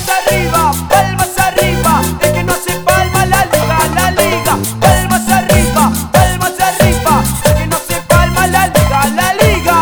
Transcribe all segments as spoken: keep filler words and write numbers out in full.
Palmas arriba, palmas arriba, el que no hace palma la liga, la liga. Palmas arriba, palmas arriba, el que no hace palma la liga, la liga.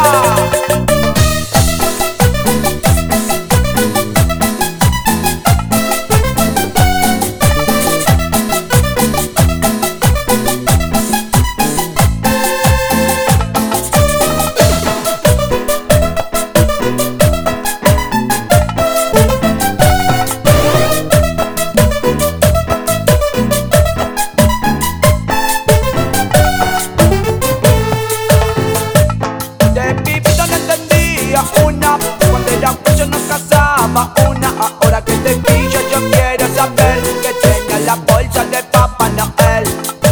Una, cuando era pues yo no casaba una. Ahora que te pillo yo quiero saber que tenía la bolsa de Papá Noel.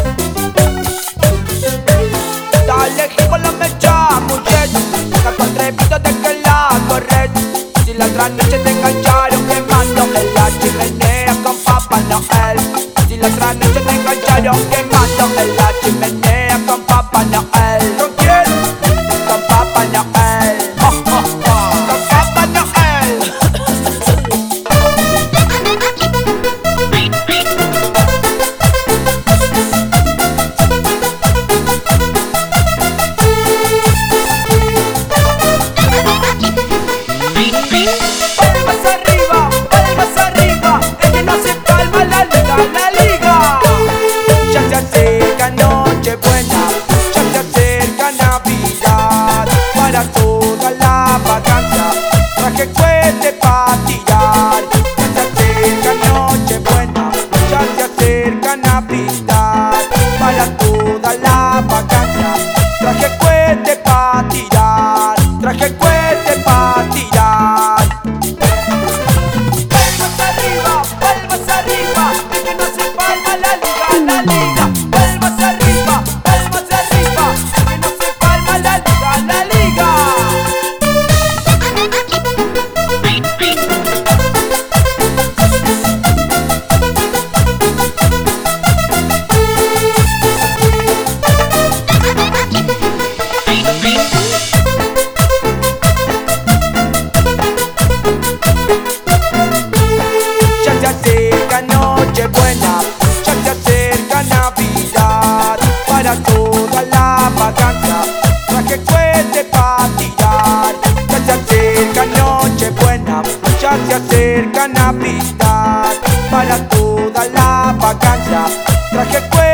Dale hijo la mecha, mujer, saca trepito de que la corres. Si la otra noche te engancharon quemando en la chimenea con Papá Noel. Si la otra noche te engancharon quemando en la chimenea con Papá Noel. ¿Con quién? Con Papá Noel. Palmas arriba, palmas arriba, el que no se palma la liga, la liga. Ya se acerca Nochebuena, ya se acerca Navidad. Para toda la vacancia traje cohete pa' tirar. Ya se acerca Nochebuena, ya se acerca Navidad. Para toda la vacancia traje cohete pa' tirar. Traje cohete pa' tirar. Palmas arriba, palmas arriba, el que no se palma la liga, la liga. Palmas arriba, palmas arriba, el que no se palma la liga, la liga. Ya se acerca Nochebuena, ya se acerca Navidad. Para toda la vacancia traje cohete pa' tirar. Ya se acerca Nochebuena, ya se acerca Navidad. Para toda la vacancia traje cohete